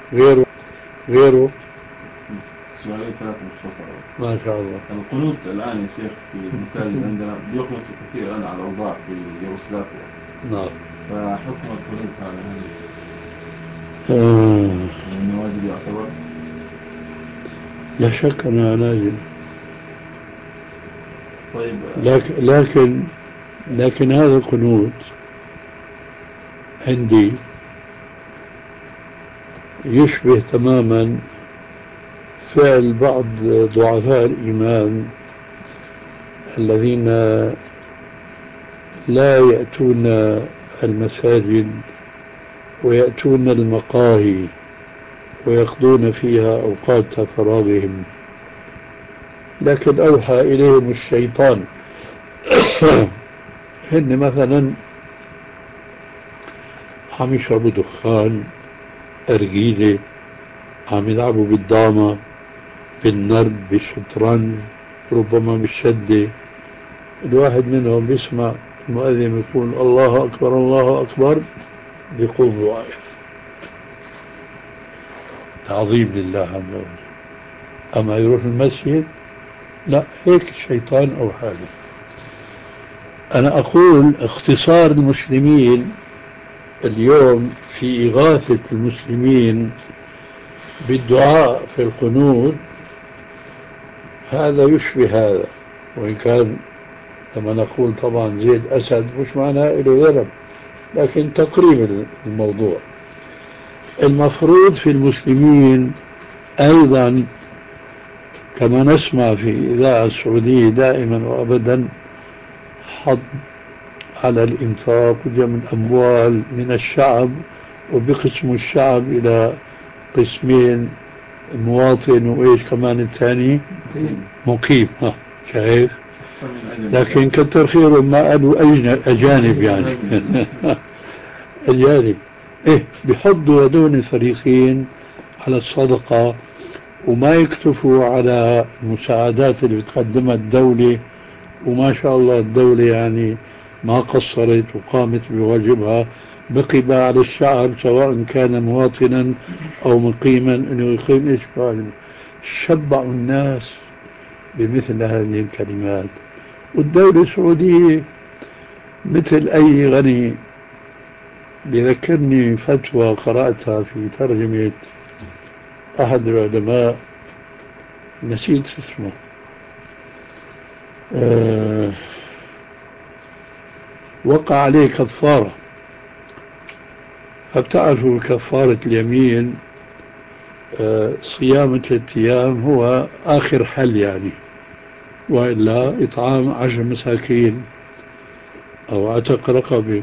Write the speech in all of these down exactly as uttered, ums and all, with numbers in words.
غيره غيره سؤالين ثلاثة مختصرة. ما شاء الله. القنوت الآن يا شيخ في المساجد عندنا بيقنط كثير على الأوضاع في يوغوسلافيا. نعم. فحكم القنوت على هذا آه. من واجب يعتبر؟ لا شك أنها لازم. طيب. لكن لكن لكن هذا القنوت عندي يشبه تماما فعل بعض ضعفاء الإيمان الذين لا يأتون المساجد ويأتون المقاهي ويقضون فيها أوقات فراغهم، لكن أوحى إليهم الشيطان. هن مثلا عم يشربوا دخان، أرجيلة، عم يلعبوا بالدامة، بالنرد، بالشطرنج، ربما بالشدة. الواحد منهم بيسمع المؤذن يقول الله أكبر الله أكبر، بيقوم واقف تعظيم لله عز وجل. أما يروح المسجد لا، هيك الشيطان أو حاله. أنا أقول اختصار المسلمين اليوم في إغاثة المسلمين بالدعاء في القنوت هذا يشبه هذا، وإن كان لما نقول طبعا زيد أسد مش معناه له ذنب، لكن تقريب الموضوع. المفروض في المسلمين أيضا كما نسمع في الإذاعة السعودية دائما وأبدا حض على الإنفاق وجمع الأموال من الشعب، وبقسم الشعب إلى قسمين، مواطن وإيش كمان الثاني مقيم. ها شايف؟ لكن كتر خيرهم ما قالوا أجانب يعني. أجانب إيه بيحضوا هذول الفريقين على الصدقة، وما يكتفوا على المساعدات اللي بتقدمها الدولة. وما شاء الله الدولة يعني ما قصرت وقامت بواجبها، بقي بقى على الشعب سواء كان مواطنا أو مقيما أنه يقيم إيش فعل. شبعوا الناس بمثل هذه الكلمات. والدولة السعودية مثل أي غني. بذكرني فتوى قرأتها في ترجمة أحد العلماء، نسيت اسمه، أه وقع عليه كفارة. فبتعرفوا كفارة اليمين أه صيام ثلاثة أيام هو آخر حل يعني، وإلا إطعام عشر مساكين أو عتق رقبة.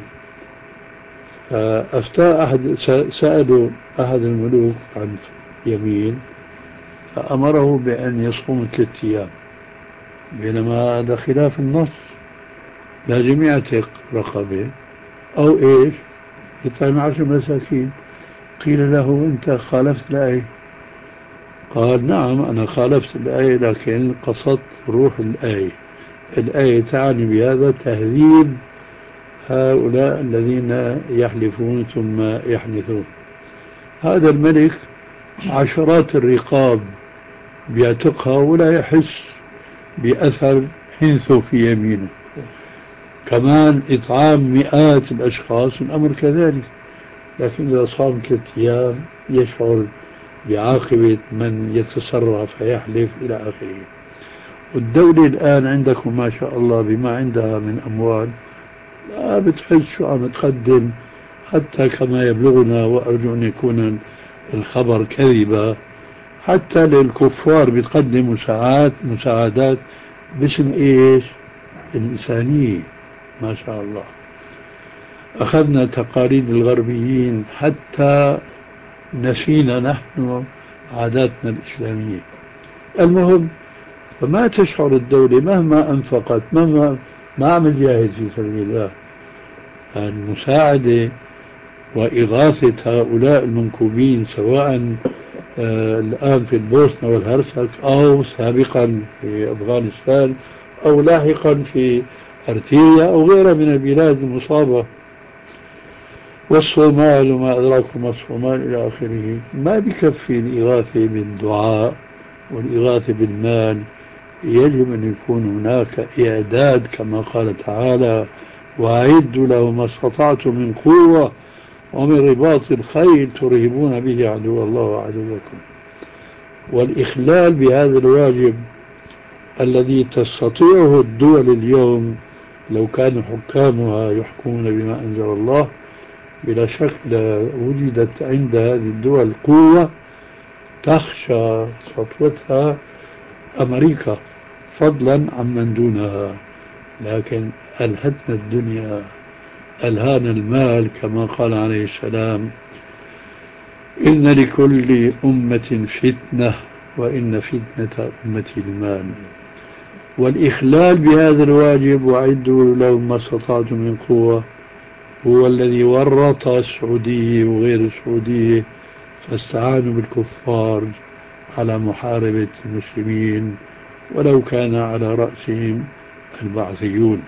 فأفتى أحد، سألوا أحد الملوك عن يمين فأمره بأن يصوم ثلاثة أيام، بينما هذا خلاف النص، لازم يعتق رقبة أو إيش يطعم عشر مساكين. قيل له أنت خالفت الآية. قال نعم أنا خالفت الآية، لكن قصدت روح الآية. الآية تعني بهذا تهذيب هؤلاء الذين يحلفون ثم يحنثون. هذا الملك عشرات الرقاب بيعتقها ولا يحس بأثر حنثه في يمينه. كمان إطعام مئات الأشخاص الأمر كذلك، لكن إذا صام ثلاثة أيام يشعر بعاقبة من يتسرع فيحلف إلى آخره. والدولة الآن عندكم ما شاء الله بما عندها من أموال لا بتحس شو عم تقدم، حتى كما يبلغنا، وأرجو أن يكون الخبر كذبا، حتى للكفار بتقدم مساعدات مساعدات باسم إيش؟ الإنسانية. ما شاء الله. أخذنا تقاليد الغربيين حتى نسينا نحن عاداتنا الإسلامية. المهم، فما تشعر الدولة مهما أنفقت، مهما ما عم تجاهد في سبيل الله، المساعدة وإغاثة هؤلاء المنكوبين سواء آه الآن في البوسنة والهرسك أو سابقا في أفغانستان أو لاحقا في أرتيريا أو غيرها من البلاد المصابة. والصومال وما أدراكم ما الصومال إلى آخره. ما بكفي الإغاثة بالدعاء والإغاثة بالمال، يجب أن يكون هناك إعداد كما قال تعالى: وأعدوا له ما استطعتم من قوة ومن رباط الخيل ترهبون به عدو الله وعدوكم. والإخلال بهذا الواجب الذي تستطيعه الدول اليوم لو كان حكامها يحكمون بما أنزل الله، بلا شك وجدت عند هذه الدول قوة تخشى سطوتها أمريكا فضلا عمن دونها. لكن ألهتنا الدنيا، ألهانا المال، كما قال عليه السلام: إن لكل أمة فتنة وإن فتنة أمتي المال. والإخلال بهذا الواجب وأعدوا لهم ما استطعتم من قوة هو الذي ورط السعودية وغير السعودية فاستعانوا بالكفار على محاربة المسلمين ولو كان على رأسهم البعثيون.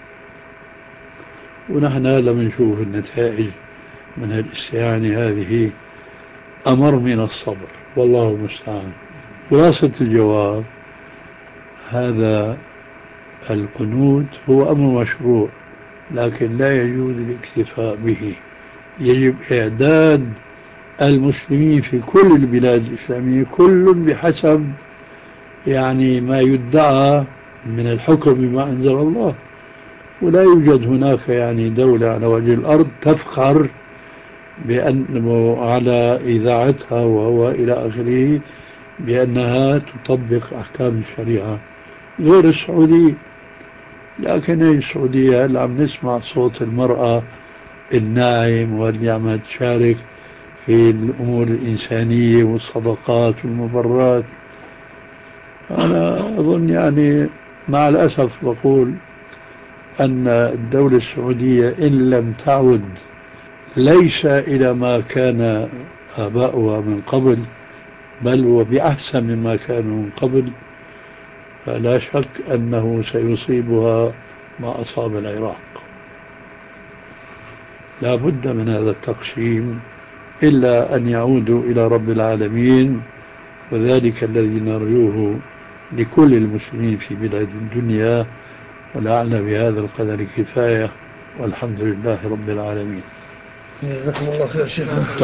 ونحن لما نشوف النتائج من الاستعانة هذه أمر من الصبر، والله المستعان. خلاصة الجواب: هذا القنوت هو أمر مشروع، لكن لا يجوز الاكتفاء به. يجب إعداد المسلمين في كل البلاد الإسلامية، كل بحسب يعني ما يدعى من الحكم بما أنزل الله. ولا يوجد هناك يعني دولة على وجه الأرض تفخر بأنه على إذاعتها وهو إلى آخره بأنها تطبق أحكام الشريعة غير السعودية. لكن السعودية اللي عم نسمع صوت المرأة الناعم واللي عم تشارك في الأمور الإنسانية والصدقات والمبرات. أنا أظن يعني مع الأسف بقول أن الدولة السعودية إن لم تعد ليس إلى ما كان آباؤها من قبل، بل وبأحسن مما كانوا من قبل، فلا شك أنه سيصيبها ما أصاب العراق. لا بد من هذا التقسيم إلا أن يعودوا إلى رب العالمين، وذلك الذي نرجوه لكل المسلمين في بلاد الدنيا. ولعل بهذا القدر كفاية، والحمد لله رب العالمين. جزاكم الله خير شيخنا.